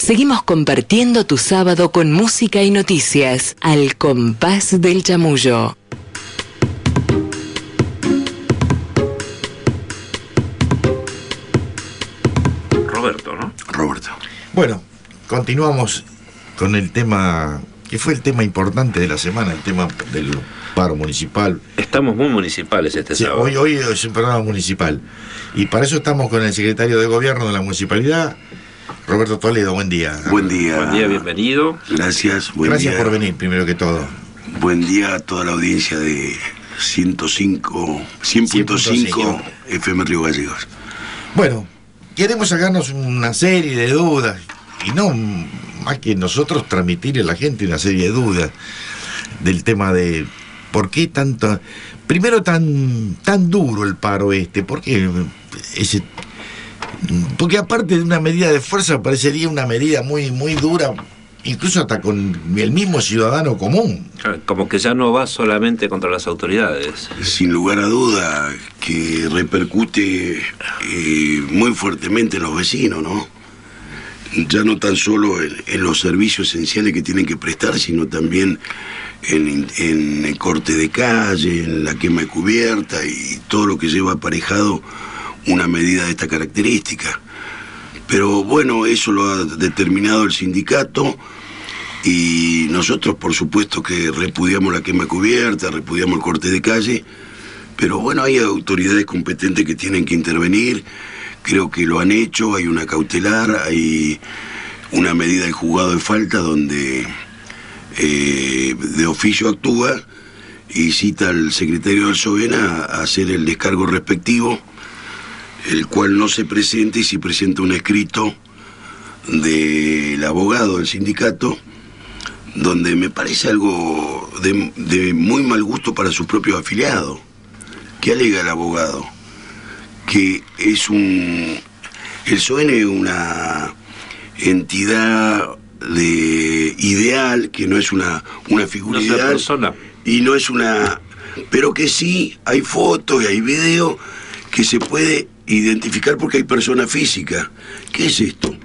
Seguimos compartiendo tu sábado con música y noticias al compás del chamullo. Roberto, ¿no? Roberto. Bueno, continuamos con el tema que fue el tema importante de la semana, el tema del paro municipal. Estamos muy municipales sábado. Hoy es un programa municipal. Y para eso estamos con el secretario de Gobierno de la Municipalidad, Roberto Toledo. Buen día. Buen día. Buen día, bienvenido. Gracias. Gracias por venir, primero que todo. Buen día a toda la audiencia de 100.5 FM Río Gallegos. Bueno, queremos sacarnos una serie de dudas, y no más que nosotros transmitirle a la gente una serie de dudas del tema de por qué tanto, primero tan duro el paro ¿por qué ese? Porque aparte de una medida de fuerza parecería una medida muy dura, incluso hasta con el mismo ciudadano común. Como que ya no va solamente contra las autoridades. Sin lugar a duda que repercute muy fuertemente en los vecinos, ¿no? Ya no tan solo en los servicios esenciales que tienen que prestar, sino también en el corte de calle, en la quema de cubierta y todo lo que lleva aparejado una medida de esta característica. Pero bueno, eso lo ha determinado el sindicato y nosotros por supuesto que repudiamos la quema de cubierta, repudiamos el corte de calle, pero bueno, hay autoridades competentes que tienen que intervenir, creo que lo han hecho, hay una cautelar, hay una medida del juzgado de falta donde de oficio actúa y cita al secretario del SOBENA a hacer el descargo respectivo, el cual no se presenta y si presenta un escrito del abogado del sindicato, donde me parece algo de muy mal gusto para sus propios afiliados. ¿Qué alega el abogado? Que el SOEN es una entidad ideal, que no es una figura ideal, persona. Y no es una... pero que sí hay fotos y hay videos que se puede identificar porque hay persona física. ¿Qué es esto?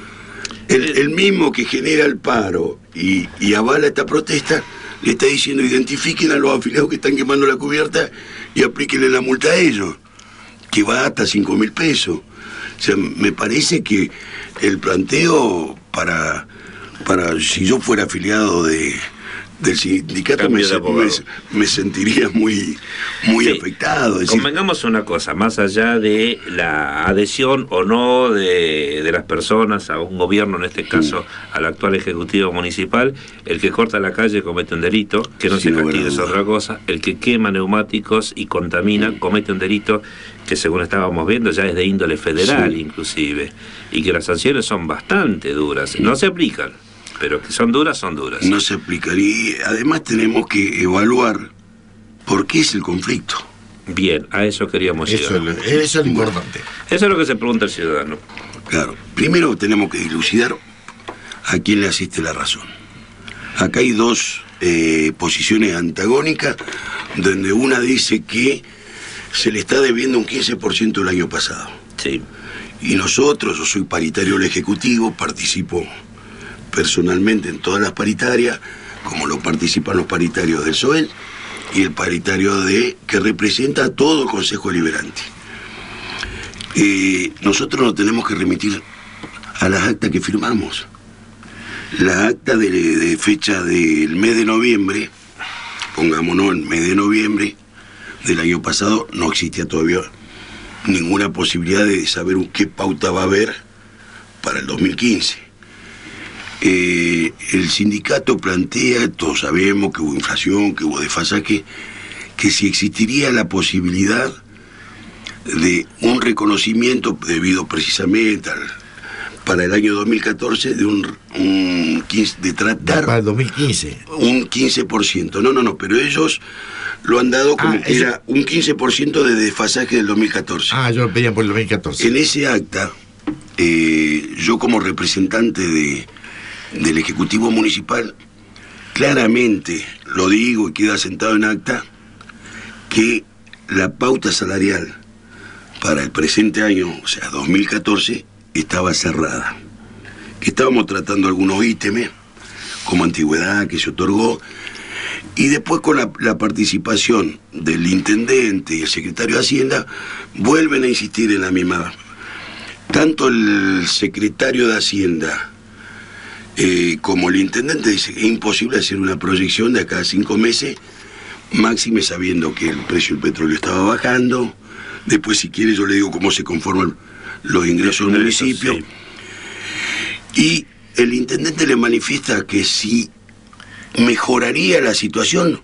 El mismo que genera el paro y avala esta protesta le está diciendo identifiquen a los afiliados que están quemando la cubierta y aplíquenle la multa a ellos, que va hasta 5.000 pesos. O sea, me parece que el planteo para si yo fuera afiliado del sindicato me sentiría muy sí, afectado. Es decir, convengamos una cosa, más allá de la adhesión o no de las personas a un gobierno, en este caso al actual Ejecutivo Municipal, el que corta la calle comete un delito, que no se castigue es otra cosa, el que quema neumáticos y contamina comete un delito que según estábamos viendo ya es de índole federal inclusive, y que las sanciones son bastante duras, no se aplican. Pero que son duras, son duras. No se aplicaría. Además tenemos que evaluar por qué es el conflicto. Bien, a eso queríamos llegar. Eso es lo importante. Eso es lo que se pregunta el ciudadano. Claro. Primero tenemos que dilucidar a quién le asiste la razón. Acá hay dos posiciones antagónicas, donde una dice que se le está debiendo un 15% el año pasado. Sí. Y nosotros, yo soy paritario del Ejecutivo, participo personalmente en todas las paritarias, como lo participan los paritarios del SOEL y el paritario que representa a todo el Consejo Deliberante. Nosotros nos tenemos que remitir a las actas que firmamos. La acta de fecha del mes de noviembre, pongámonos el mes de noviembre del año pasado, no existía todavía ninguna posibilidad de saber qué pauta va a haber para el 2015. El sindicato plantea, todos sabemos que hubo inflación, que hubo desfasaje, que si existiría la posibilidad de un reconocimiento debido precisamente para el año 2014 de tratar... Para el 2015. Un 15%. No, pero ellos lo han dado como que era un 15% de desfasaje del 2014. Yo lo pedían por el 2014. En ese acta, yo como representante del Ejecutivo Municipal, claramente lo digo y queda sentado en acta, que la pauta salarial para el presente año, o sea, 2014, estaba cerrada. que estábamos tratando algunos ítems, como antigüedad que se otorgó, y después con la participación del intendente y el secretario de Hacienda, vuelven a insistir en la misma. Tanto el secretario de Hacienda como el intendente dice que es imposible hacer una proyección de acá a 5 meses, máxime sabiendo que el precio del petróleo estaba bajando. Después, si quiere, yo le digo cómo se conforman los ingresos del municipio. Sí. Y el intendente le manifiesta que si mejoraría la situación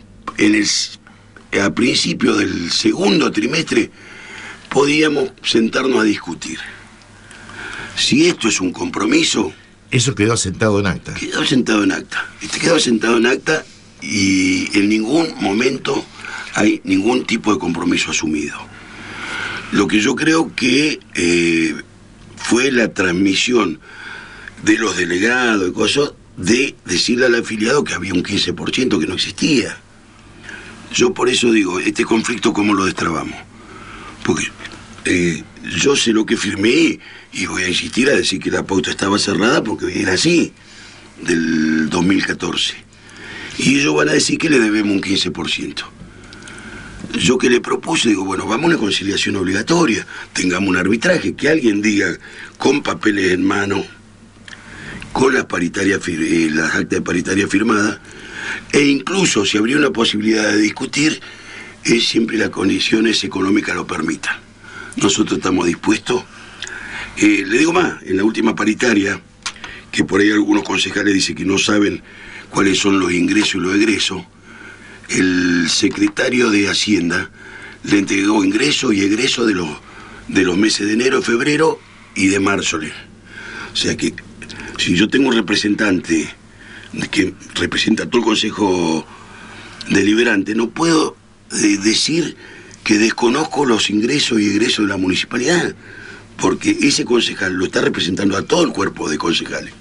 a principio del segundo trimestre, podíamos sentarnos a discutir. Si esto es un compromiso... Eso quedó sentado en acta. Quedó sentado en acta. Quedó sentado en acta y en ningún momento hay ningún tipo de compromiso asumido. Lo que yo creo que fue la transmisión de los delegados y cosas, de decirle al afiliado que había un 15% que no existía. Yo por eso digo, este conflicto, ¿cómo lo destrabamos? Porque yo sé lo que firmé y voy a insistir a decir que la pauta estaba cerrada porque era así, del 2014. Y ellos van a decir que le debemos un 15%. Yo que le propuse, digo, bueno, vamos a una conciliación obligatoria, tengamos un arbitraje, que alguien diga con papeles en mano, con las las actas de paritaria firmadas, e incluso si habría una posibilidad de discutir, es siempre las condiciones económicas lo permitan. Nosotros estamos dispuestos. Le digo más, en la última paritaria, que por ahí algunos concejales dicen que no saben cuáles son los ingresos y los egresos, el secretario de Hacienda le entregó ingresos y egresos de los meses de enero, febrero y de marzo. O sea que si yo tengo un representante que representa a todo el Consejo Deliberante, no puedo decir que desconozco los ingresos y egresos de la municipalidad, porque ese concejal lo está representando a todo el cuerpo de concejales.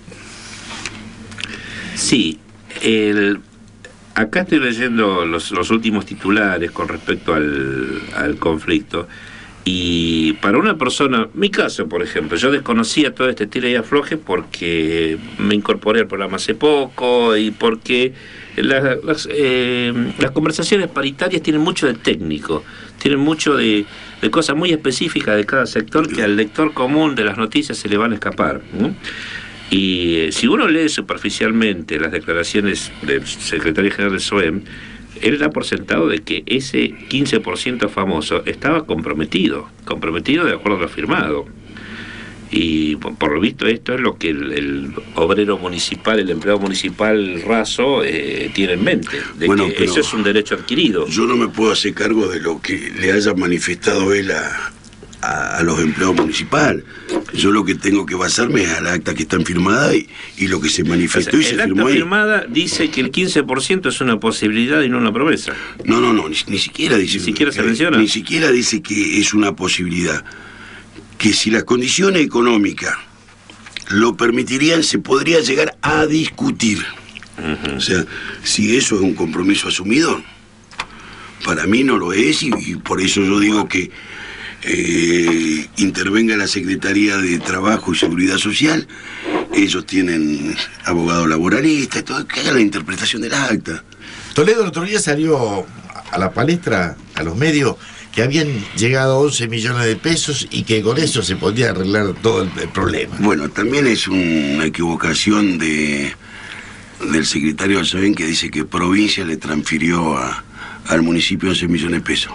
Sí, acá estoy leyendo los últimos titulares con respecto al conflicto. Y para una persona, mi caso por ejemplo, yo desconocía todo este tira y afloje porque me incorporé al programa hace poco y porque las conversaciones paritarias tienen mucho de técnico, tienen mucho de cosas muy específicas de cada sector que al lector común de las noticias se le van a escapar, ¿no? Y si uno lee superficialmente las declaraciones del secretario general del SOEM, él da por sentado de que ese 15% famoso estaba comprometido de acuerdo a lo firmado. Y por lo visto esto es lo que el obrero municipal, el empleado municipal raso tiene en mente, de bueno, que eso es un derecho adquirido. Yo no me puedo hacer cargo de lo que le haya manifestado él a los empleados municipales. Yo lo que tengo que basarme es al acta que están firmadas y lo que se manifestó, o sea, y se firmó ahí. El acta firmada dice que el 15% es una posibilidad y no una promesa. No, ni siquiera dice. Ni siquiera se menciona. Ni siquiera dice que es una posibilidad. Que si las condiciones económicas lo permitirían, se podría llegar a discutir. Uh-huh. O sea, si eso es un compromiso asumido, para mí no lo es, y por eso yo digo que intervenga la Secretaría de Trabajo y Seguridad Social. Ellos tienen abogados laboralistas y todo, que hagan la interpretación del acta. Toledo el otro día salió a la palestra, a los medios, que habían llegado a 11 millones de pesos y que con eso se podía arreglar todo el problema. Bueno, también es una equivocación del secretario del SOEM, que dice que provincia le transfirió al municipio 11 millones de pesos.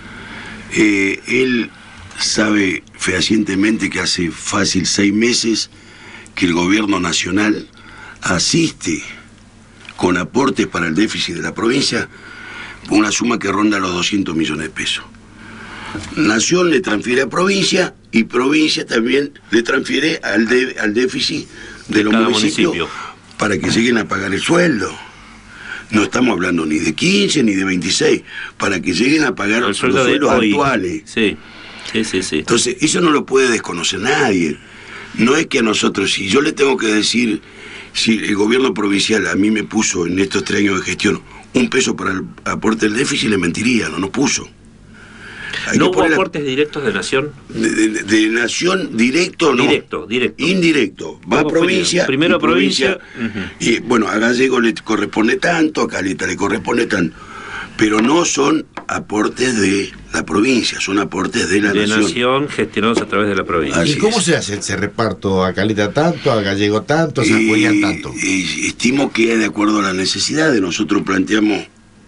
Él sabe fehacientemente que hace fácil 6 meses que el gobierno nacional asiste con aportes para el déficit de la provincia, una suma que ronda los 200 millones de pesos. Nación le transfiere a provincia y provincia también le transfiere al déficit de los municipios para que lleguen a pagar el sueldo. No estamos hablando ni de 15 ni de 26, para que lleguen a pagar los sueldos actuales. Sí. Entonces, eso no lo puede desconocer nadie. No es que a nosotros, si yo le tengo que decir, si el gobierno provincial a mí me puso en estos 3 años de gestión $1 para el aporte del déficit, le mentiría, no nos puso. ¿No hubo aportes directos de Nación? De Nación, directo no. Directo. Indirecto. Va a provincia. Primero provincia. Y bueno, a Gallego le corresponde tanto, a Caleta le corresponde tanto. Pero no son aportes de la provincia, son aportes de la Nación. De Nación gestionados a través de la provincia. ¿Y cómo se hace ese reparto? ¿A Caleta tanto, a Gallego tanto, a San Julián tanto? Estimo que de acuerdo a las necesidades, nosotros planteamos,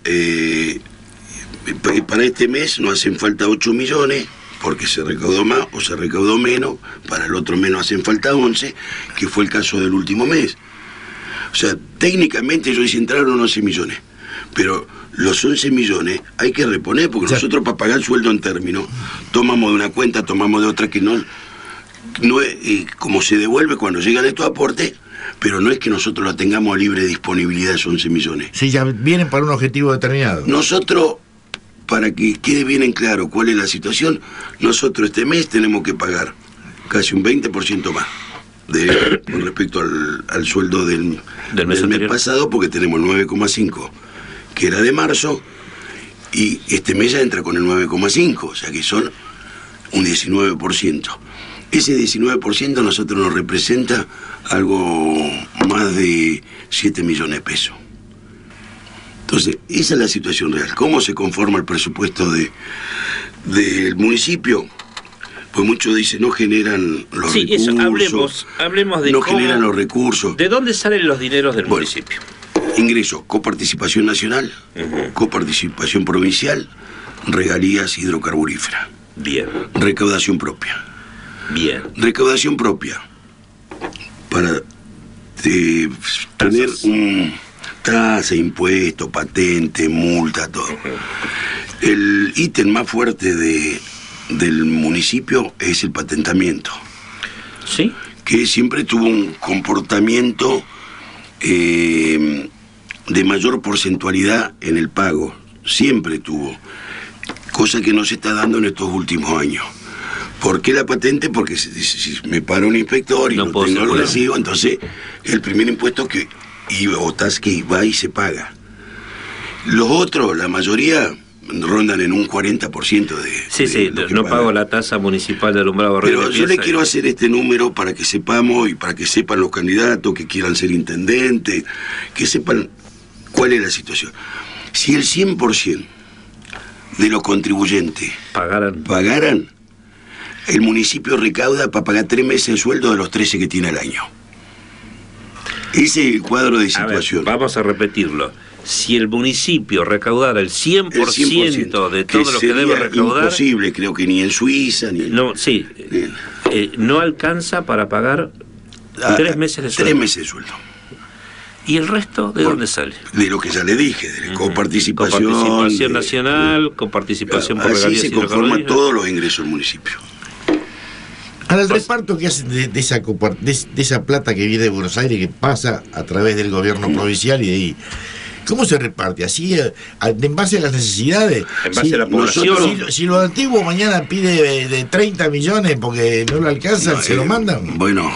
para este mes nos hacen falta 8 millones, porque se recaudó más o se recaudó menos, para el otro mes nos hacen falta 11, que fue el caso del último mes. O sea, técnicamente ellos entraron 11 millones, pero los 11 millones hay que reponer, porque nosotros para pagar sueldo en términos, tomamos de una cuenta, tomamos de otra que no es, como se devuelve cuando llegan estos aportes, pero no es que nosotros la tengamos a libre disponibilidad esos 11 millones. Sí, ya vienen para un objetivo determinado. Nosotros, para que quede bien en claro cuál es la situación, nosotros este mes tenemos que pagar casi un 20% más con respecto al sueldo del mes pasado, porque tenemos el 9,5 que era de marzo, y este mes ya entra con el 9,5, o sea que son un 19%. Ese 19% a nosotros nos representa algo más de 7 millones de pesos. Entonces, esa es la situación real. ¿Cómo se conforma el presupuesto del municipio? Pues muchos dicen, no generan los recursos. Eso, hablemos de no cómo, generan los recursos. ¿De dónde salen los dineros del municipio? Ingresos, coparticipación nacional, coparticipación provincial, regalías hidrocarburíferas. Bien. Recaudación propia. Bien. Recaudación propia. Para tener un tasa, impuesto, patente, multa, todo. El ítem más fuerte del municipio es el patentamiento. ¿Sí? Que siempre tuvo un comportamiento de mayor porcentualidad en el pago. Siempre tuvo. Cosa que no se está dando en estos últimos años. ¿Por qué la patente? Porque si me para un inspector y no tengo el recibo, entonces el primer impuesto que va y se paga. Los otros, la mayoría, rondan en un 40% de... Sí, no pago la tasa municipal de alumbrado. Pero yo le quiero hacer este número para que sepamos y para que sepan los candidatos que quieran ser intendentes, que sepan cuál es la situación. Si el 100% de los contribuyentes pagaran, el municipio recauda para pagar 3 meses de sueldo de los 13 que tiene al año. Ese es el cuadro de situación. A ver, vamos a repetirlo. Si el municipio recaudara el 100% de todo lo que debe recaudar... imposible, creo que ni en Suiza, ni... no alcanza para pagar 3 meses de sueldo. 3 meses de sueldo. ¿Y el resto de dónde sale? De lo que ya le dije, de coparticipación... Coparticipación nacional, coparticipación por regalías. Así se conforman todos los ingresos del municipio. Ahora, el reparto que hacen de esa plata que viene de Buenos Aires, que pasa a través del gobierno provincial y de ahí... ¿Cómo se reparte? ¿Así, en base a las necesidades? En base a la población. Si lo antiguo mañana pide de 30 millones porque no lo alcanzan, ¿se lo mandan? Bueno,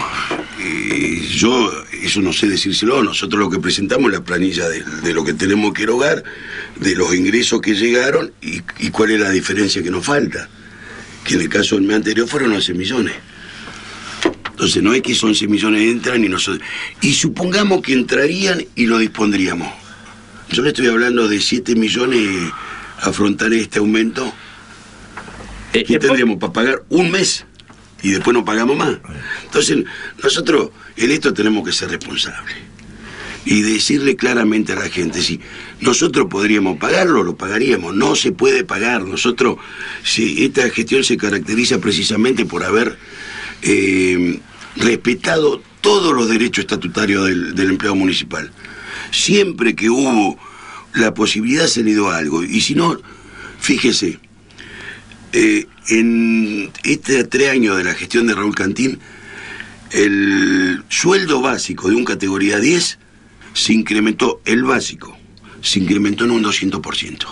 yo eso no sé decírselo. Nosotros lo que presentamos es la planilla de lo que tenemos que erogar, de los ingresos que llegaron y cuál es la diferencia que nos falta. Que en el caso del mes anterior fueron 11 millones. Entonces no es que esos 11 millones entran y nosotros... Y supongamos que entrarían y lo dispondríamos. Yo le estoy hablando de 7 millones afrontar este aumento. ¿Qué tendríamos para pagar un mes? Y después no pagamos más. Entonces, nosotros en esto tenemos que ser responsables. Y decirle claramente a la gente, si nosotros podríamos pagarlo, lo pagaríamos. No se puede pagar. Nosotros, si esta gestión se caracteriza precisamente por haber respetado todos los derechos estatutarios del empleado municipal. Siempre que hubo la posibilidad se le dio algo. Y si no, fíjese, en estos 3 años de la gestión de Raúl Cantín, el sueldo básico de un categoría 10 se incrementó, el básico, se incrementó en un 200%.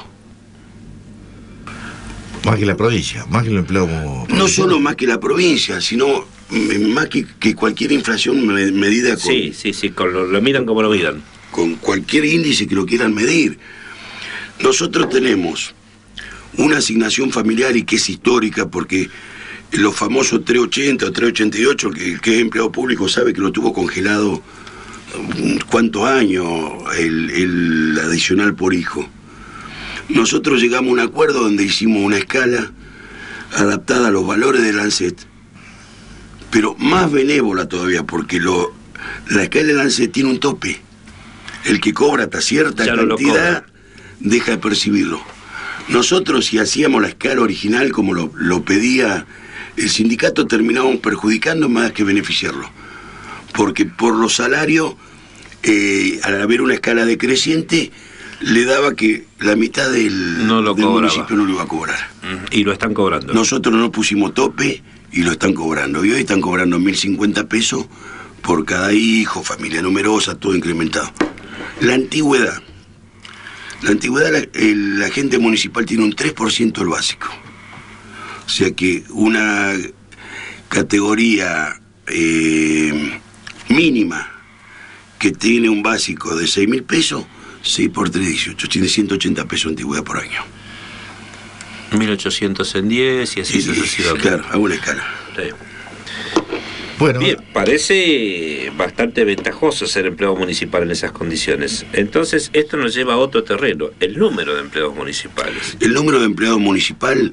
Más que la provincia, más que el empleo... No solo más que la provincia, sino más que cualquier inflación medida con... Sí, lo miran como lo miran. Con cualquier índice que lo quieran medir. Nosotros tenemos una asignación familiar y que es histórica porque los famosos 380 o 388, el que es empleado público sabe que lo tuvo congelado cuántos años el adicional por hijo. Nosotros llegamos a un acuerdo donde hicimos una escala adaptada a los valores del ANSES, pero más benévola todavía, porque la escala del ANSES tiene un tope. El que cobra hasta cierta cantidad deja de percibirlo. Nosotros, si hacíamos la escala original como lo pedía el sindicato, terminábamos perjudicando más que beneficiarlo, porque por los salarios, al haber una escala decreciente, le daba que la mitad del municipio no lo iba a cobrar. Y lo están cobrando. Nosotros no pusimos tope y lo están cobrando. Y hoy están cobrando 1.050 pesos por cada hijo, familia numerosa, todo incrementado. La antigüedad, el agente municipal tiene un 3% del básico. O sea que una categoría mínima que tiene un básico de 6.000 pesos, 6 por 3, 18, tiene 180 pesos de antigüedad por año. 1.800 en 10 y así sucesivamente. Claro, hago una escala. Sí. Bueno, bien, parece bastante ventajoso ser empleado municipal en esas condiciones. Entonces, esto nos lleva a otro terreno, el número de empleados municipales. El número de empleados municipal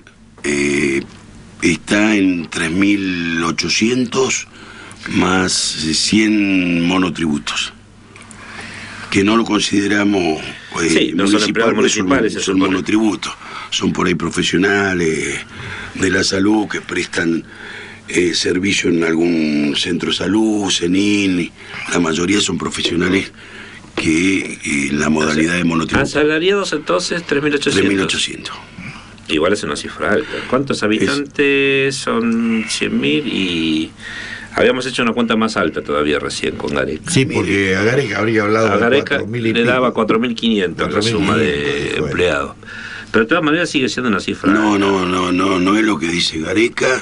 está en 3.800 más 100 monotributos, que no lo consideramos sí, no son empleados municipales, son monotributos. Son por ahí profesionales de la salud que prestan servicio en algún centro de salud, CENIN. La mayoría son profesionales que la modalidad de monotributo. ¿Asalariados entonces 3.800? 3.800. Igual es una cifra alta. ¿Cuántos habitantes? Son 100.000 y... Habíamos hecho una cuenta más alta todavía recién con Gareca. Sí, porque a Gareca habría hablado a Gareca de 4.000 y le daba 4.500 la suma de empleados. Pero de todas maneras sigue siendo una cifra. No es lo que dice Gareca,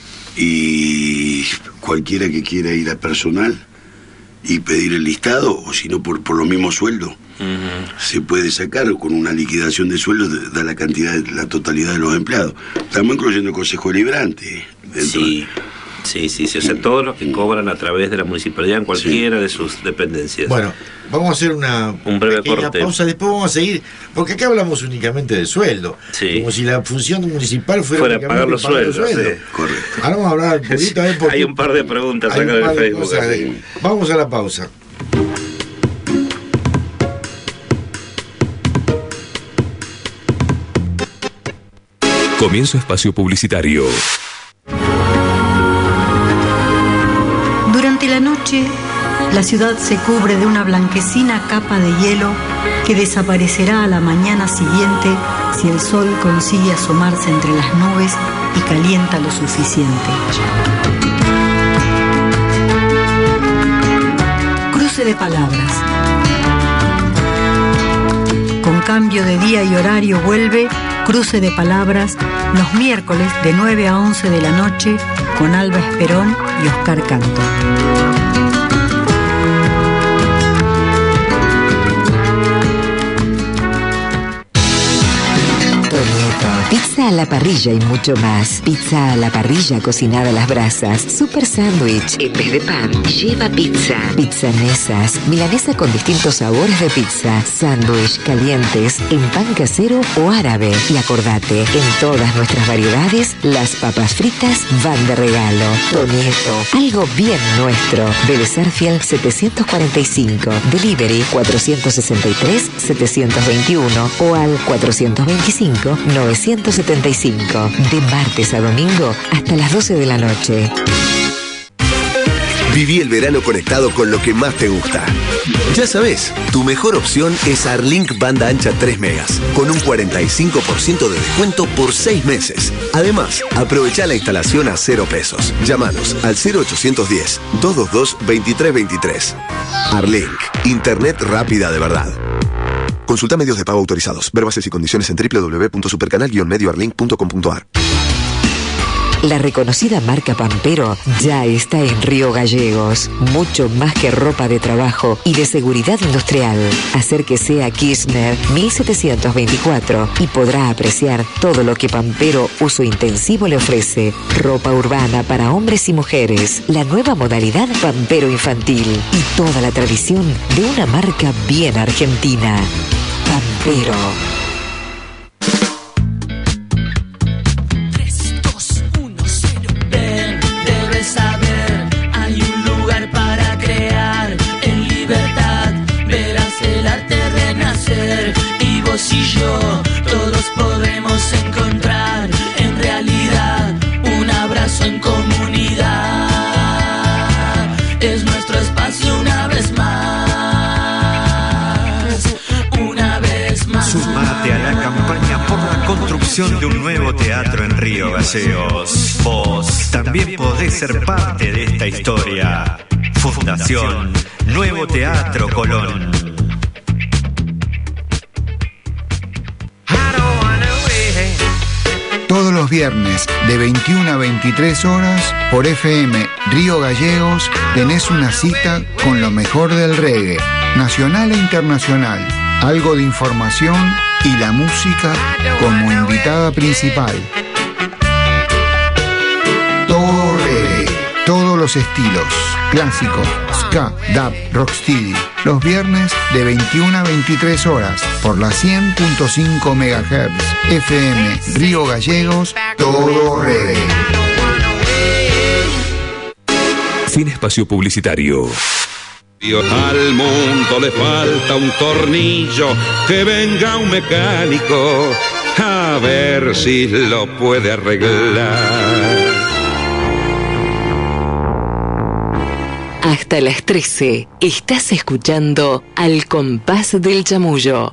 y cualquiera que quiera ir a personal y pedir el listado, o si no por los mismos sueldos, se puede sacar con una liquidación de sueldos, da la cantidad, la totalidad de los empleados. Estamos incluyendo el Consejo Deliberante. Sí, o sea, todos los que cobran a través de la municipalidad en cualquiera de sus dependencias. Bueno, vamos a hacer un breve corte. Pausa, después vamos a seguir, porque acá hablamos únicamente de sueldo, como si la función municipal fuera pagar los sueldos. Sí. Correcto. Ahora vamos a hablar un poquito porque hay un par de preguntas acá en el Facebook. Vamos a la pausa. Comienzo espacio publicitario. Durante la noche, la ciudad se cubre de una blanquecina capa de hielo que desaparecerá a la mañana siguiente si el sol consigue asomarse entre las nubes y calienta lo suficiente. Cruce de palabras. Con cambio de día y horario vuelve Cruce de Palabras los miércoles de 9 a 11 de la noche con Alba Esperón y Oscar Canto. Pizza a la parrilla y mucho más. Pizza a la parrilla cocinada a las brasas. Super sándwich. En vez de pan, lleva pizza. Pizzanesas. Milanesa con distintos sabores de pizza. Sándwich, calientes, en pan casero o árabe. Y acordate, en todas nuestras variedades, las papas fritas van de regalo. Tonieto. Algo bien nuestro. Vélez Sarsfield 745. Delivery 463-721 o al 425-975. De martes a domingo hasta las 12 de la noche. Viví el verano conectado con lo que más te gusta. Ya sabes, tu mejor opción es Arlink banda ancha 3 megas, con un 45% de descuento por 6 meses. Además, aprovecha la instalación a 0 pesos. Llámanos al 0810-222-2323. Arlink, internet rápida de verdad. Consulta medios de pago autorizados. Ver bases y condiciones en www.supercanal-medioarlink.com.ar. La reconocida marca Pampero ya está en Río Gallegos. Mucho más que ropa de trabajo y de seguridad industrial. Acérquese a Kirchner 1724 y podrá apreciar todo lo que Pampero Uso Intensivo le ofrece. Ropa urbana para hombres y mujeres. La nueva modalidad Pampero Infantil. Y toda la tradición de una marca bien argentina. Pampero. 3, 2, 1, 0. Ven, debes saber, hay un lugar para crear. En libertad verás el arte renacer. Y vos y yo, todos podemos encontrar en realidad un abrazo en comunidad. Es nuestro espacio una vez más, una vez más. Sumate a la campaña por la construcción de un nuevo teatro en Río Gallegos. Vos también podés ser parte de esta historia. Fundación Nuevo Teatro Colón. Todos los viernes de 21 a 23 horas por FM Río Gallegos tenés una cita con lo mejor del reggae, nacional e internacional, algo de información y la música como invitada principal. Todo reggae, todos los estilos, clásico, ska, dub, rocksteady, los viernes de 21 a 23 horas por la 100.5 MHz FM Río Gallegos, todo reggae. Fin espacio publicitario. Al mundo le falta un tornillo, que venga un mecánico a ver si lo puede arreglar. Hasta las 13 estás escuchando Al Compás del Chamullo.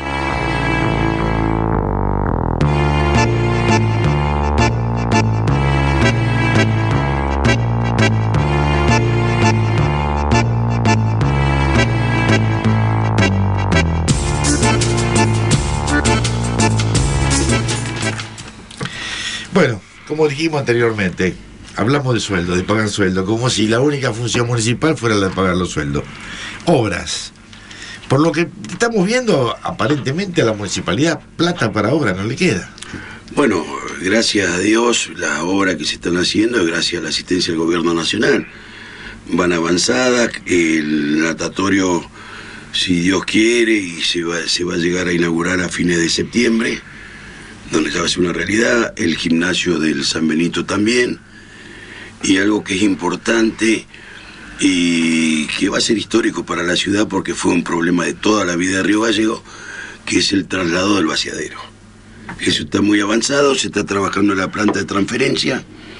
Bueno, como dijimos anteriormente, hablamos de sueldo, de pagar sueldo, como si la única función municipal fuera la de pagar los sueldos. Obras. Por lo que estamos viendo, aparentemente a la municipalidad plata para obras no le queda. Bueno, gracias a Dios, las obras que se están haciendo es gracias a la asistencia del gobierno nacional. Van avanzadas, el natatorio, si Dios quiere, y se va a llegar a inaugurar a fines de septiembre, donde ya va a ser una realidad, el gimnasio del San Benito también, y algo que es importante y que va a ser histórico para la ciudad porque fue un problema de toda la vida de Río Gallegos, que es el traslado del vaciadero. Eso está muy avanzado, se está trabajando en la planta de transferencia.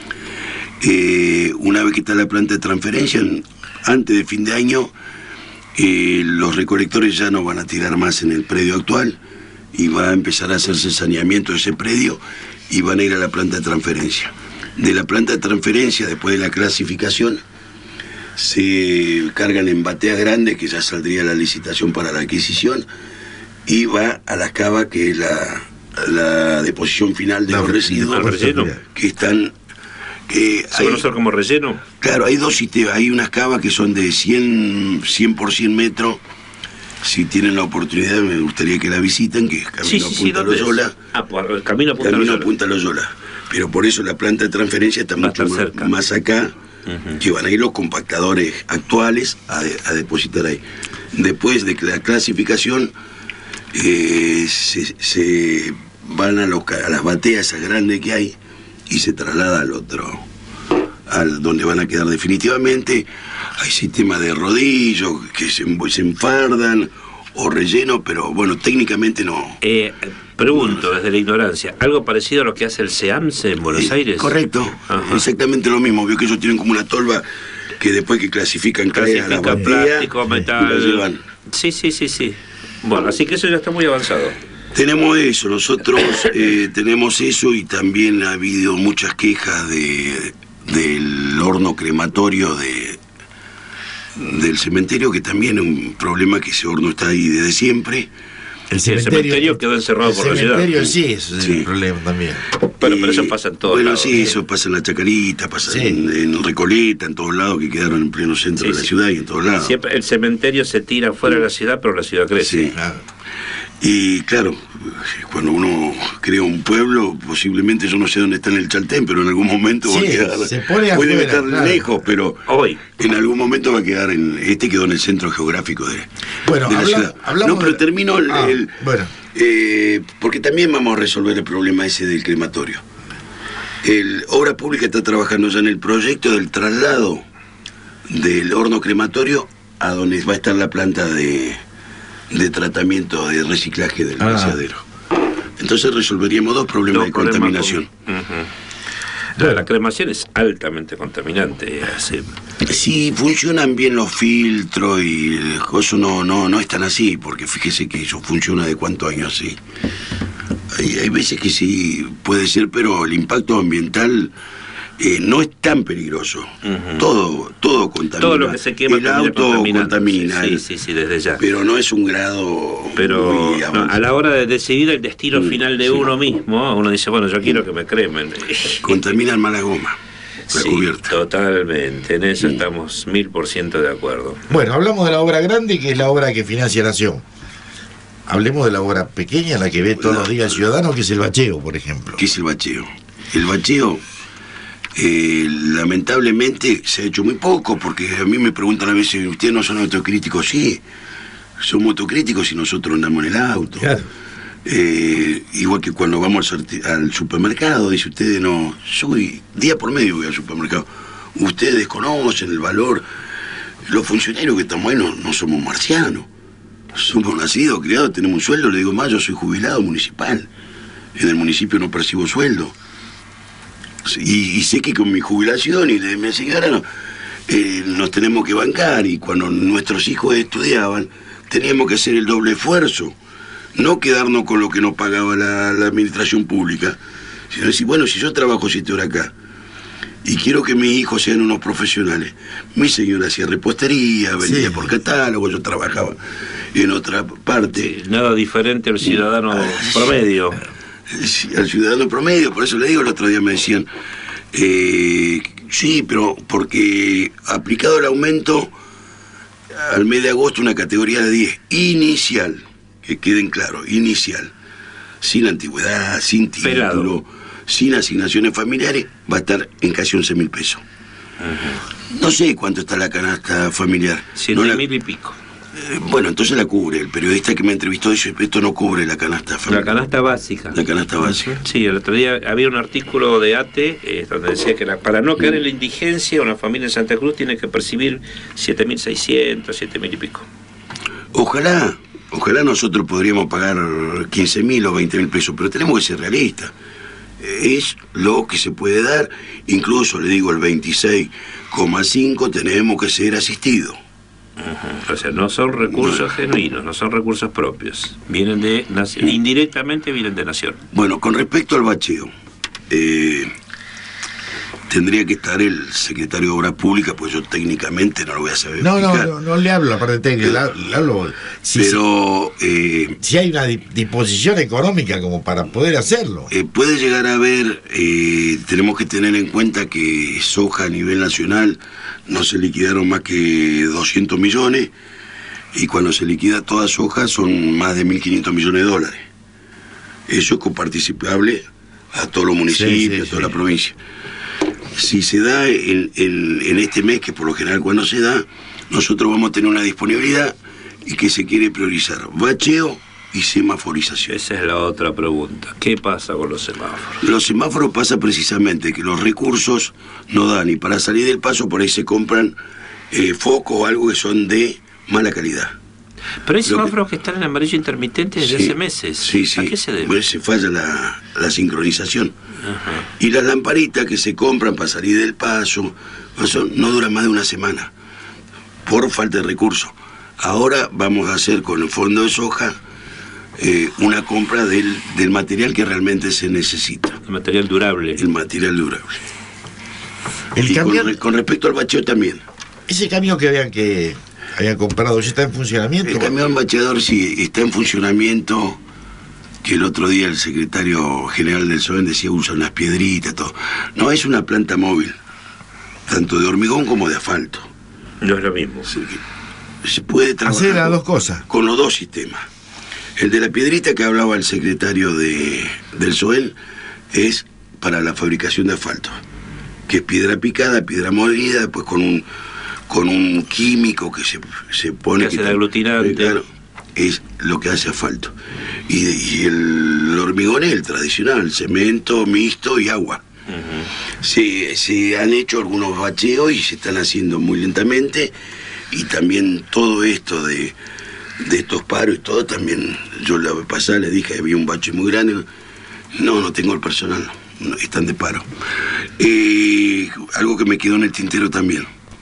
Una vez que está la planta de transferencia, antes de fin de año, los recolectores ya no van a tirar más en el predio actual y va a empezar a hacerse saneamiento de ese predio y van a ir a la planta de transferencia. De la planta de transferencia, después de la clasificación, se cargan en bateas grandes, que ya saldría la licitación para la adquisición, y va a la cava, que es la deposición final de los residuos, que están... ¿Se van a usar como relleno? Claro, hay dos sistemas. Hay unas cavas que son de 100 por 100 metros. Si tienen la oportunidad, me gustaría que la visiten, que es Camino a Punta Loyola. Camino a Punta Loyola. Pero por eso la planta de transferencia está mucho más acá, que van a ir los compactadores actuales a depositar ahí. Después de la clasificación, se van a las bateas esas grandes que hay y se traslada al otro, donde van a quedar definitivamente. Hay sistemas de rodillos que se enfardan o relleno, pero bueno, técnicamente no. Pregunto desde la ignorancia, ¿algo parecido a lo que hace el SEAMSE en Buenos Aires? Correcto, exactamente lo mismo. Veo que ellos tienen como una tolva que después que clasifican cae a la batea, plástico, metal, y la llevan. Sí. Bueno, así que eso ya está muy avanzado. Tenemos eso, nosotros tenemos eso, y también ha habido muchas quejas del horno crematorio del cementerio, que también es un problema, que ese horno está ahí desde siempre. El cementerio quedó encerrado por la ciudad. El cementerio sí, eso es el problema también. Pero eso pasa en todos lados. Bueno, sí, eso pasa en la Chacarita, pasa en Recoleta, en todos lados, que quedaron en pleno centro de la ciudad y en todos lados. Siempre el cementerio se tira fuera de la ciudad, pero la ciudad crece. Sí. Y claro, cuando uno crea un pueblo, posiblemente yo no sé dónde está en el Chaltén, pero en algún momento va a quedar. Puede estar lejos, pero hoy en algún momento va a quedar quedó en el centro geográfico de la ciudad. No, pero termino porque también vamos a resolver el problema ese del crematorio. Obra Pública está trabajando ya en el proyecto del traslado del horno crematorio a donde va a estar la planta de tratamiento de reciclaje del vaciadero. Entonces resolveríamos dos problemas de contaminación. La cremación es altamente contaminante. Si funcionan bien los filtros y el coso no es tan así, porque fíjese que eso funciona de cuántos años así. Hay veces que sí puede ser, pero el impacto ambiental no es tan peligroso. Todo contamina. Todo lo que se quema el auto contamina. Sí, desde ya. Pero no es un grado. Pero a la hora de decidir el destino final de uno mismo, uno dice, bueno, yo quiero que me cremen. Contaminan más la goma. La cubierta. Totalmente. En eso estamos 1000% de acuerdo. Bueno, hablamos de la obra grande, que es la obra que financia Nación. Hablemos de la obra pequeña, la que ve todos los días el ciudadano, que es el bacheo, por ejemplo. ¿Qué es el bacheo? El bacheo, lamentablemente, se ha hecho muy poco, porque a mí me preguntan a veces, ¿ustedes no son autocríticos? Sí, somos autocríticos y nosotros andamos en el auto. Claro. Igual que cuando vamos al supermercado, dice, ustedes no... Yo voy, día por medio voy al supermercado. Ustedes conocen el valor. Los funcionarios que estamos ahí no somos marcianos. Somos nacidos, criados, tenemos un sueldo. Le digo más, yo soy jubilado municipal. En el municipio no percibo sueldo. Y sé que con mi jubilación y de mi señora nos tenemos que bancar. Y cuando nuestros hijos estudiaban, teníamos que hacer el doble esfuerzo. No quedarnos con lo que nos pagaba la administración pública, sino decir, bueno, si yo trabajo 7 horas acá y quiero que mis hijos sean unos profesionales, mi señora hacía repostería, vendía por catálogo, yo trabajaba en otra parte. Nada diferente al ciudadano promedio. Al ciudadano promedio, por eso le digo, el otro día me decían, sí, pero porque aplicado el aumento, al mes de agosto una categoría de 10 inicial, que queden claros, inicial, sin antigüedad, sin título, sin asignaciones familiares, va a estar en casi 11.000 pesos. No sé cuánto está la canasta familiar. 7.000 y pico. Bueno, entonces la cubre. El periodista que me entrevistó dice, esto no cubre la canasta familiar. La canasta básica. La canasta básica. Sí, el otro día había un artículo de ATE donde decía que para no caer en la indigencia, una familia en Santa Cruz tiene que percibir 7.600, 7.000 y pico. Ojalá nosotros podríamos pagar 15.000 o 20.000 pesos, pero tenemos que ser realistas. Es lo que se puede dar, incluso le digo el 26,5 tenemos que ser asistidos. O sea, no son recursos genuinos, no son recursos propios, vienen de Nación, indirectamente vienen de Nación. Bueno, con respecto al bacheo, tendría que estar el secretario de Obras Públicas, pues yo técnicamente no lo voy a saber explicar. No le hablo la parte técnica, le hablo... si hay una disposición económica como para poder hacerlo. Puede llegar a haber, tenemos que tener en cuenta que soja a nivel nacional no se liquidaron más que 200 millones, y cuando se liquida toda soja son más de 1.500 millones de dólares. Eso es coparticipable a todos los municipios, a toda la provincia. Si se da en este mes, que por lo general cuando se da, nosotros vamos a tener una disponibilidad y que se quiere priorizar bacheo y semaforización. Esa es la otra pregunta. ¿Qué pasa con los semáforos? Los semáforos pasa precisamente que los recursos no dan, y para salir del paso por ahí se compran focos o algo que son de mala calidad. Pero hay semáforos que están en amarillo intermitente desde hace meses. Sí. ¿A qué se debe? Pues se falla la sincronización. Y las lamparitas que se compran para salir del paso, eso no duran más de una semana, por falta de recursos. Ahora vamos a hacer con el fondo de soja una compra del material que realmente se necesita. El material durable. El material durable. Con respecto al bacheo también. Ese camión que vean que habían comprado, ¿ya está en funcionamiento? El camión bacheador sí está en funcionamiento, que el otro día el secretario general del SOEN decía usa unas piedritas, todo. No, es una planta móvil, tanto de hormigón como de asfalto. No es lo mismo. Se puede trabajar hacer las dos cosas. Con los dos sistemas. El de la piedrita que hablaba el secretario del SOEN es para la fabricación de asfalto, que es piedra picada, piedra molida, después con un químico que se pone... Que hace el aglutinante. Claro, es lo que hace asfalto. Y el hormigón es el tradicional, cemento, mixto y agua. Se han hecho algunos bacheos y se están haciendo muy lentamente, y también todo esto de estos paros y todo, también yo la vez pasada le dije que había un bache muy grande. No tengo el personal, no, están de paro. Algo que me quedó en el tintero también,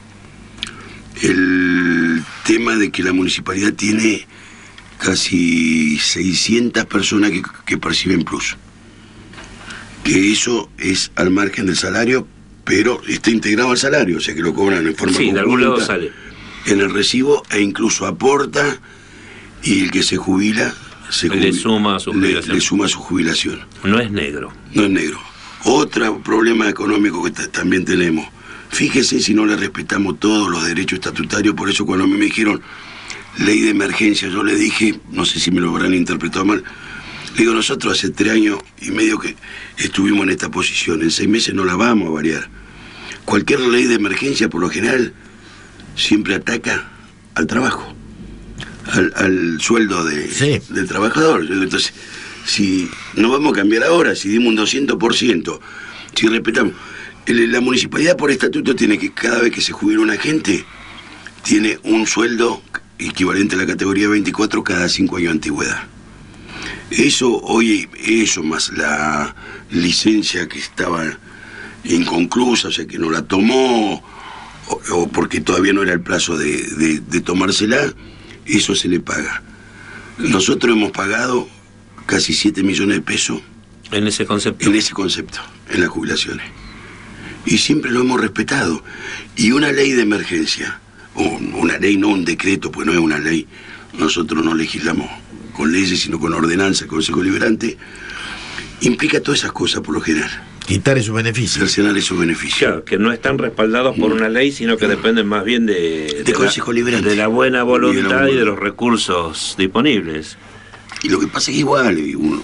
el tema de que la municipalidad tiene casi 600 personas que perciben plus, que eso es al margen del salario, pero está integrado al salario, o sea que lo cobran en forma conjunta, de algún lado sale en el recibo, e incluso aporta, y el que se jubila le suma a su jubilación. Le suma su jubilación. No es negro. No es negro. Otro problema económico que también tenemos. Fíjese si no le respetamos todos los derechos estatutarios. Por eso cuando a mí me dijeron ley de emergencia, yo le dije, no sé si me lo habrán interpretado mal, le digo, nosotros hace 3 años y medio que estuvimos en esta posición. En 6 meses no la vamos a variar. Cualquier ley de emergencia, por lo general, siempre ataca al trabajo, al sueldo del trabajador. Entonces, si no vamos a cambiar ahora, si dimos un 200%, si respetamos, la municipalidad por estatuto tiene que, cada vez que se jubila un agente, tiene un sueldo equivalente a la categoría 24 cada 5 años de antigüedad. Eso más la licencia que estaba inconclusa, o sea que no la tomó, o porque todavía no era el plazo de tomársela, eso se le paga. Nosotros hemos pagado casi 7 millones de pesos en ese concepto, en las jubilaciones, y siempre lo hemos respetado. Y una ley de emergencia, o una ley, no un decreto, pues no es una ley, nosotros no legislamos con leyes sino con ordenanza, Consejo Liberante, implica todas esas cosas por lo general. Quitar esos beneficios. Cercenar esos beneficios. Claro, que no están respaldados por una ley, sino que dependen más bien de Consejo Liberante, de la buena voluntad y de los recursos disponibles. Y lo que pasa es que igual,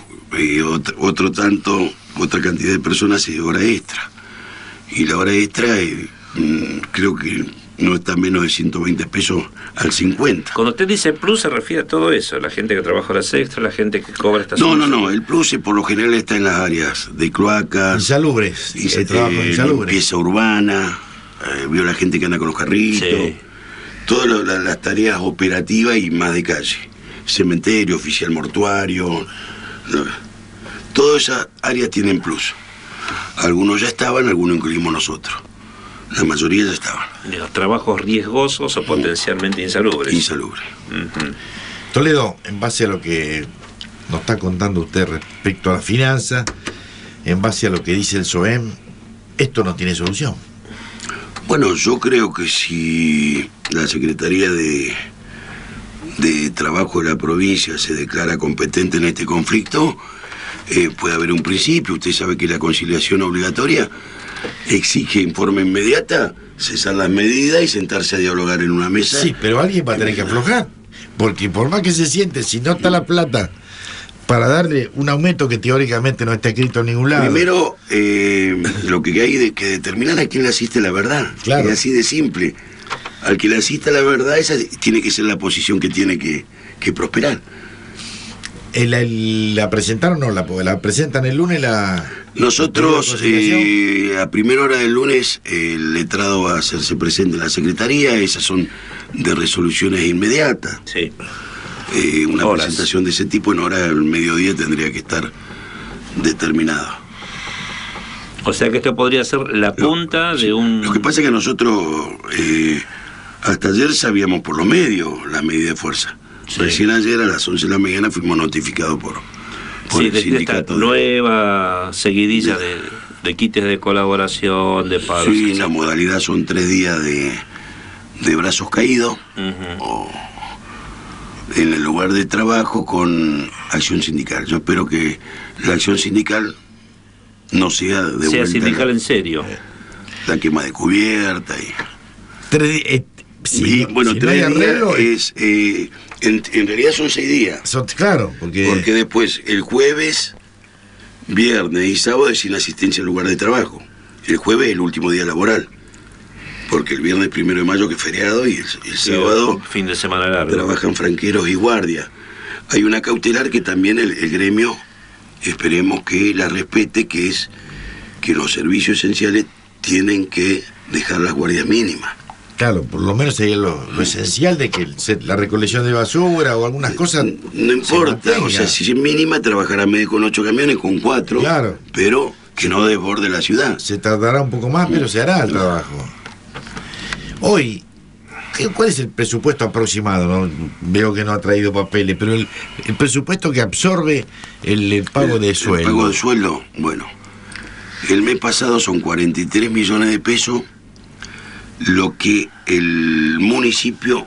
otra cantidad de personas es hora extra. Y la hora extra creo que no está menos de 120 pesos al 50. Cuando usted dice plus, se refiere a todo eso, la gente que trabaja horas extra, la gente que cobra estas No, el plus por lo general está en las áreas de cloacas, insalubres, limpieza urbana, vio la gente que anda con los carritos, sí. Todas las tareas operativas y más de calle, cementerio, oficial mortuario, todas esas áreas tienen plus. Algunos ya estaban, algunos incluimos nosotros. La mayoría ya estaban. Los trabajos riesgosos o potencialmente insalubres. Insalubres. Toledo, en base a lo que nos está contando usted respecto a la finanza, en base a lo que dice el SOEM, esto no tiene solución. Bueno, yo creo que si la Secretaría de Trabajo de la provincia se declara competente en este conflicto, puede haber un principio. Usted sabe que la conciliación obligatoria exige en forma inmediata cesar las medidas y sentarse a dialogar en una mesa. Sí, pero alguien va a tener que aflojar, porque por más que se siente, si no está la plata para darle un aumento que teóricamente no está escrito en ningún lado. Primero, lo que hay que determinar a quién le asiste la verdad. Claro. Es así de simple. Al que le asista la verdad, esa tiene que ser la posición que tiene que prosperar. ¿La presentaron o no? ¿La presentan el lunes? Nosotros, a primera hora del lunes, el letrado va a hacerse presente en la Secretaría. Esas son de resoluciones inmediatas. Sí. Una presentación de ese tipo en hora del mediodía tendría que estar determinado. O sea que esto podría ser la punta de un... Lo que pasa es que nosotros, hasta ayer sabíamos por los medios la medida de fuerza. Sí. Recién ayer a las 11 de la mañana fuimos notificados por el sindicato. Esta nueva seguidilla de quites de colaboración, de paros. Sí, la modalidad son 3 días de brazos caídos o en el lugar de trabajo con acción sindical. Yo espero que la acción sindical no sea de sea vuelta sindical en serio. La quema de cubierta y... Si bueno, no 3 hay arreglo, días es... en realidad son 6 días. Claro, porque después el jueves, viernes y sábado es sin asistencia al lugar de trabajo. El jueves es el último día laboral. Porque el viernes 1 de mayo que es feriado y el sábado fin de semana largo. Trabajan franqueros y guardia. Hay una cautelar que también el gremio esperemos que la respete, que es que los servicios esenciales tienen que dejar las guardias mínimas. Claro, por lo menos sería lo esencial de que la recolección de basura o algunas cosas... No importa, o sea, si es mínima, trabajará en vez de con 8 camiones, con 4, claro, pero que no desborde la ciudad. Se tardará un poco más, pero se hará el trabajo. Hoy, ¿cuál es el presupuesto aproximado? ¿No? Veo que no ha traído papeles, pero el presupuesto que absorbe el pago de sueldo. El pago de sueldo, bueno, el mes pasado son 43 millones de pesos, lo que el municipio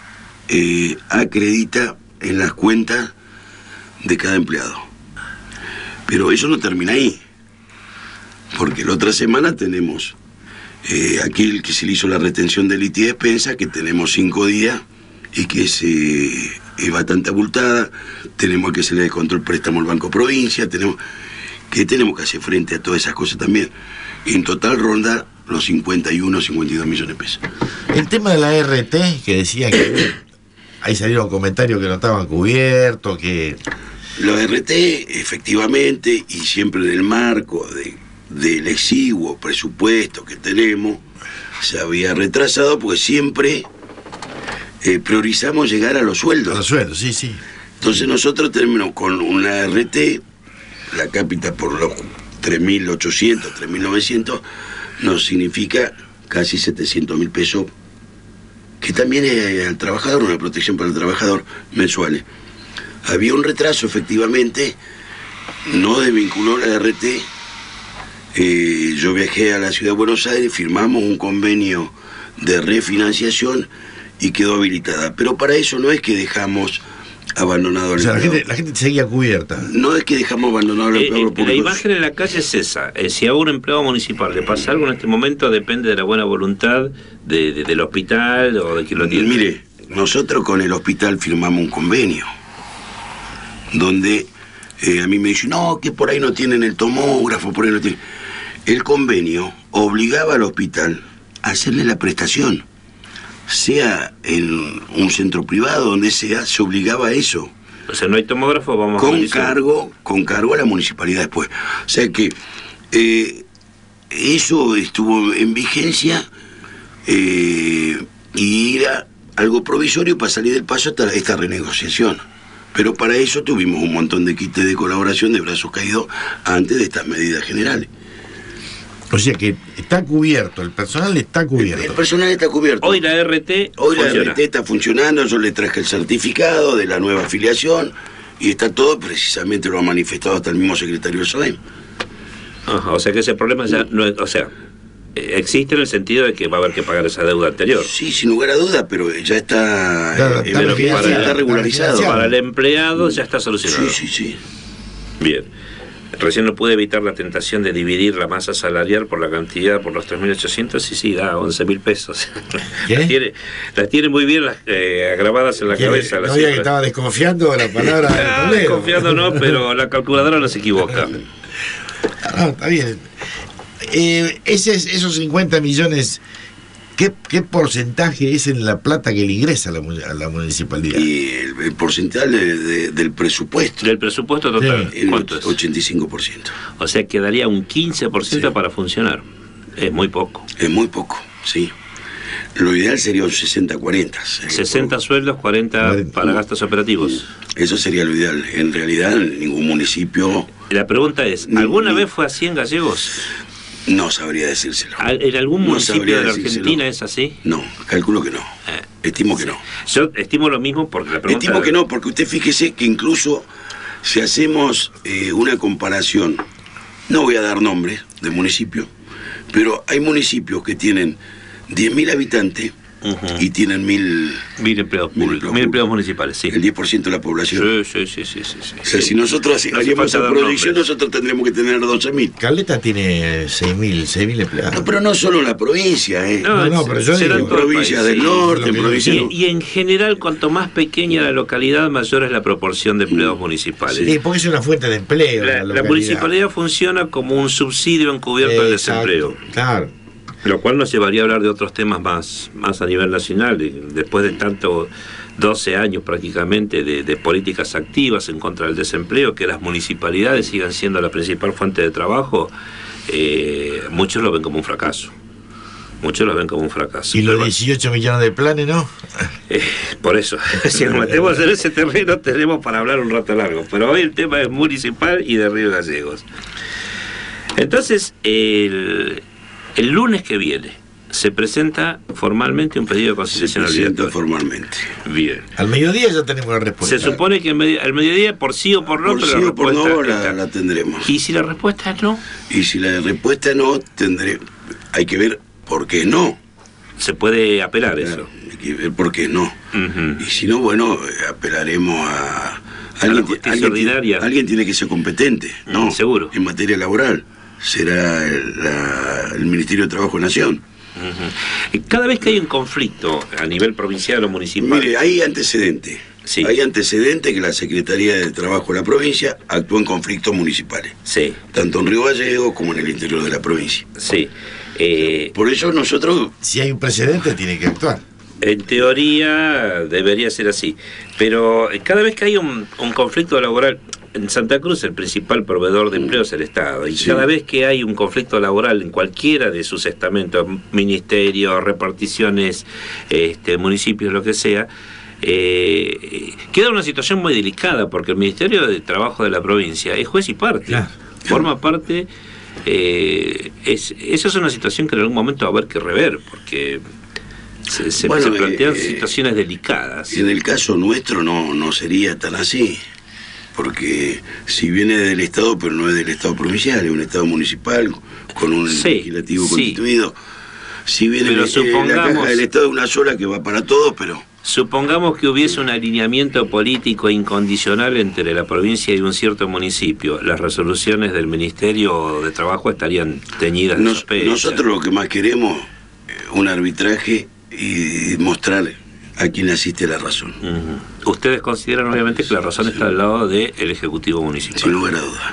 acredita en las cuentas de cada empleado. Pero eso no termina ahí, porque la otra semana tenemos aquel que se le hizo la retención de litis y despensa, que tenemos 5 días y que es bastante abultada. Tenemos que se le descontó el préstamo al Banco Provincia, tenemos que hacer frente a todas esas cosas también. En total ronda los 51, 52 millones de pesos. El tema de la RT, que decía que ahí salieron comentarios que no estaban cubiertos, que... Los RT, efectivamente, y siempre en el marco del exiguo presupuesto que tenemos, se había retrasado porque siempre priorizamos llegar a los sueldos. A los sueldos, sí, sí. Entonces nosotros terminamos con una RT, la cápita por los 3.800, 3.900, nos significa casi 700.000 pesos, que también es al trabajador, una protección para el trabajador mensuales. Había un retraso, efectivamente, no desvinculó la RT. Yo viajé a la ciudad de Buenos Aires, firmamos un convenio de refinanciación y quedó habilitada. Pero para eso no es que dejamos abandonado al empleado. La gente seguía cubierta. No es que dejamos abandonado al empleado público. La imagen en la calle es esa. Si a un empleado municipal le pasa algo en este momento, depende de la buena voluntad del hospital o de quien lo tiene. Mire, nosotros con el hospital firmamos un convenio donde a mí me dicen, no, que por ahí no tienen el tomógrafo, por ahí no tienen... El convenio obligaba al hospital a hacerle la prestación. Sea en un centro privado, donde sea, se obligaba a eso. O sea, no hay tomógrafo, vamos con cargo a la municipalidad después. O sea que eso estuvo en vigencia y era algo provisorio para salir del paso hasta esta renegociación. Pero para eso tuvimos un montón de kits de colaboración de brazos caídos antes de estas medidas generales. O sea que está cubierto, el personal está cubierto. El personal está cubierto. Hoy la RT funciona. La RT está funcionando, yo le traje el certificado de la nueva afiliación y está todo, precisamente lo ha manifestado hasta el mismo secretario del SAEM. Ajá, o sea que ese problema ya no es, o sea, existe en el sentido de que va a haber que pagar esa deuda anterior. Sí, sin lugar a duda, pero ya está, está regularizado. Para el empleado ya está solucionado. Sí, sí, sí. Bien. Recién no pude evitar la tentación de dividir la masa salarial por la cantidad, por los 3.800, y sí, da 11.000 pesos. Las tiene muy bien grabadas en la cabeza. No había que estaba desconfiando de la palabra. Desconfiando no, pero la calculadora no se equivoca. No, está bien. Esos 50 millones, ¿qué porcentaje es en la plata que le ingresa a la municipalidad? Y el porcentaje del presupuesto. Del presupuesto total, sí. ¿Cuánto es? 85%. O sea, quedaría un 15% sí. Para funcionar. Es muy poco. Es muy poco, sí. Lo ideal sería un 60-40. 60 sueldos, 40 para gastos operativos. Eso sería lo ideal. En realidad, ningún municipio... La pregunta es, ¿alguna vez fue así en Gallegos? No sabría decírselo. ¿En algún municipio de la Argentina es así? No, calculo que no. Estimo que no. Yo estimo lo mismo porque la pregunta... Estimo que no, porque usted fíjese que incluso si hacemos una comparación, no voy a dar nombres de municipio, pero hay municipios que tienen 10.000 habitantes y tienen 1.000 empleados públicos, 1.000 empleados municipales, sí. El 10% de la población. Sí. O sea, si nosotros haríamos esa proyección, nosotros tendríamos que tener 12.000. Caleta tiene 6.000 empleados. No, pero no solo en la provincia, No, pero yo digo, en provincias del norte, y en general, cuanto más pequeña la localidad, mayor es la proporción de empleados municipales. Sí, porque es una fuente de empleo. La municipalidad funciona como un subsidio encubierto del desempleo. Claro. Lo cual nos llevaría a hablar de otros temas más a nivel nacional. Después de 12 años prácticamente de políticas activas en contra del desempleo, que las municipalidades sigan siendo la principal fuente de trabajo, muchos lo ven como un fracaso. Y los 18 millones de planes, ¿no? Por eso, si nos metemos en ese terreno tenemos para hablar un rato largo. Pero hoy el tema es municipal y de Río Gallegos. Entonces, el lunes que viene se presenta formalmente un pedido de conciliación obligatoria. Formalmente. Bien. Al mediodía ya tenemos la respuesta. Se supone que al mediodía por sí o por no, pero sí la respuesta por no la tendremos. ¿Y si la respuesta es no? Y si la respuesta no, hay que ver por qué no. Se puede apelar eso. Hay que ver por qué no. Y si no, bueno, apelaremos a alguien tiene que ser competente, ¿no? Seguro. En materia laboral. Será el Ministerio de Trabajo de Nación. Cada vez que hay un conflicto a nivel provincial o municipal... Mire, hay antecedentes. Sí. Hay antecedentes que la Secretaría de Trabajo de la provincia actúa en conflictos municipales. Sí. Tanto en Río Gallegos como en el interior de la provincia. Sí. Por eso nosotros... Si hay un precedente, tiene que actuar. En teoría debería ser así. Pero cada vez que hay un conflicto laboral... En Santa Cruz el principal proveedor de empleo es el Estado, y cada vez que hay un conflicto laboral en cualquiera de sus estamentos, ministerios, reparticiones, municipios, lo que sea, queda una situación muy delicada, porque el Ministerio de Trabajo de la provincia es juez y parte, forma parte, eso es una situación que en algún momento va a haber que rever, porque se plantean situaciones delicadas. En el caso nuestro no sería tan así. Porque si viene del Estado, pero no es del Estado provincial, es un Estado municipal con un legislativo constituido. Si viene la caja del Estado es una sola que va para todos, pero... Supongamos que hubiese un alineamiento político incondicional entre la provincia y un cierto municipio. Las resoluciones del Ministerio de Trabajo estarían teñidas de sospecha. Nosotros lo que más queremos es un arbitraje y mostrar a quien asiste la razón. Ustedes consideran obviamente que la razón está al lado del Ejecutivo Municipal. Sin lugar a dudas.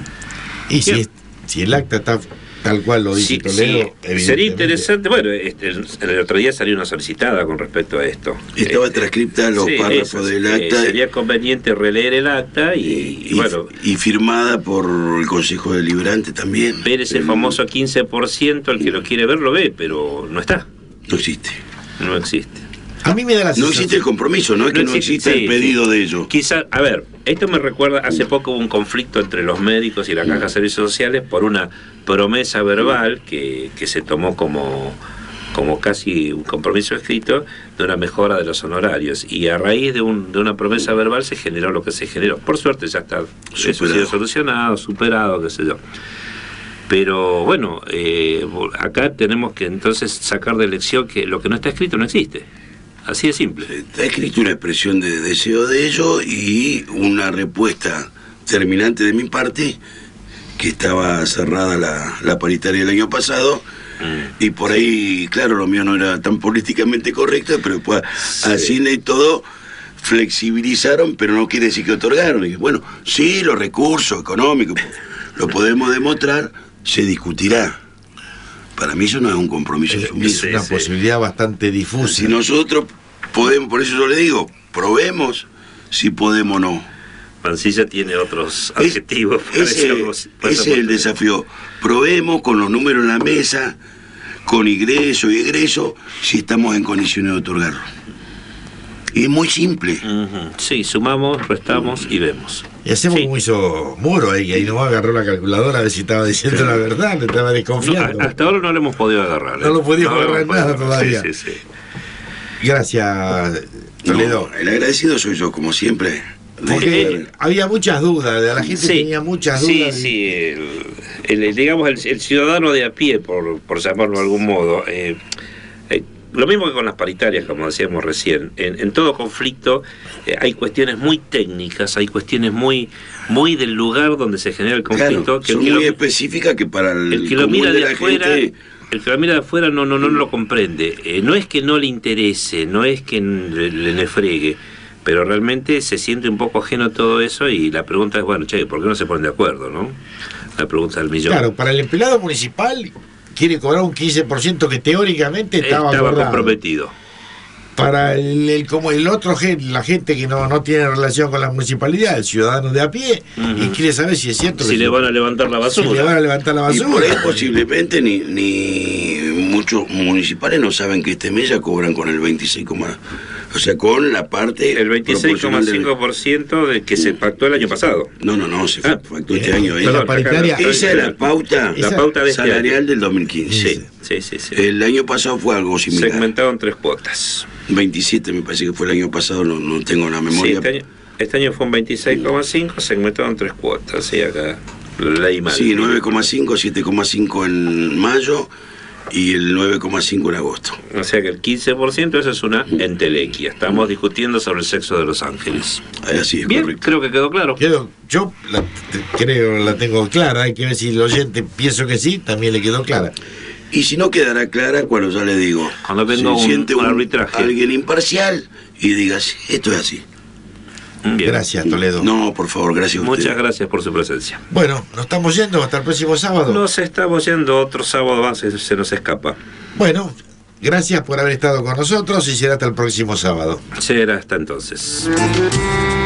Y si el acta está tal cual lo dice Toledo, sería interesante. Bueno, el otro día salió una solicitada con respecto a esto. Estaba transcripta los párrafos del acta. Sería conveniente releer el acta y firmada por el Consejo Deliberante también. Ver ese famoso 15%, el que lo quiere ver lo ve, pero no está. No existe. No existe. A mí me da la sensación... No existe el compromiso, no es que no exista el pedido de ellos. Quizá, a ver, esto me recuerda, hace poco hubo un conflicto entre los médicos y la Caja de Servicios Sociales por una promesa verbal que se tomó como casi un compromiso escrito de una mejora de los honorarios. Y a raíz de una promesa verbal se generó lo que se generó. Por suerte ya está solucionado, superado, qué sé yo. Pero bueno, acá tenemos que entonces sacar de lección que lo que no está escrito no existe. Así de simple. Está escrito una expresión de deseo de ellos y una respuesta terminante de mi parte, que estaba cerrada la paritaria del año pasado, y por ahí, claro, lo mío no era tan políticamente correcto, pero pues así y todo flexibilizaron, pero no quiere decir que otorgaron. Y bueno, sí, los recursos económicos, lo podemos demostrar, se discutirá. Para mí eso no es un compromiso sumiso. Es una posibilidad bastante difusa. Si nosotros podemos, por eso yo le digo, probemos si podemos o no. Mancilla tiene otros adjetivos. Ese es el desafío. Probemos con los números en la mesa, con ingreso y egreso, si estamos en condiciones de otorgarlo. Y es muy simple. Sí, sumamos, restamos y vemos. Y hacemos como hizo Muro ahí no agarró la calculadora a ver si estaba diciendo la verdad, le estaba desconfiando. Hasta ahora no lo hemos podido agarrar. No lo pudimos agarrar nada todavía. Sí. Digamos, Toledo. El agradecido soy yo, como siempre. Porque había muchas dudas, la gente tenía muchas dudas. Digamos, el ciudadano de a pie, por llamarlo de algún modo, lo mismo que con las paritarias, como decíamos recién. En todo conflicto hay cuestiones muy técnicas, hay cuestiones muy del lugar donde se genera el conflicto. Claro, que son muy específicas que para el que lo mira de afuera... El que lo mira de afuera no lo comprende. No es que no le interese, no es que le fregue, pero realmente se siente un poco ajeno a todo eso y la pregunta es, bueno, che, ¿por qué no se ponen de acuerdo, no? La pregunta del millón. Claro, para el empleado municipal quiere cobrar un 15% que teóricamente estaba comprometido. Para como el otro, la gente que no tiene relación con la municipalidad, el ciudadano de a pie, y quiere saber si es cierto si le van a levantar la basura. Si le van a levantar la basura. Y por ahí posiblemente ni muchos municipales no saben que este mes ya cobran con el 26, o sea, con la parte... El 26,5% de que se pactó el año pasado. No, se pactó este año. La paritaria, esa es la pauta de salarial este del 2015. Sí. El año pasado fue algo similar. Segmentado en 3 cuotas. 27 me parece que fue el año pasado, no tengo la memoria. Sí, este año fue un 26,5 segmentado en 3 cuotas. Sí, acá leí mal. Sí, 9,5, 7,5 en mayo y el 9,5 en agosto. O sea que el 15% eso es una entelequia. Estamos discutiendo sobre el sexo de los ángeles. Así es. Bien, correcto. creo que quedó claro. Yo la tengo clara, hay que ver si el oyente pienso que sí, también le quedó clara. Y si no quedará clara cuando ya le digo, cuando venga un arbitraje, alguien imparcial y diga, esto es así. Bien. Gracias, Toledo. No, por favor, gracias a usted. Muchas gracias por su presencia. Bueno, nos estamos yendo hasta el próximo sábado. Nos estamos yendo, otro sábado más se nos escapa. Bueno, gracias por haber estado con nosotros y será hasta el próximo sábado. Será hasta entonces.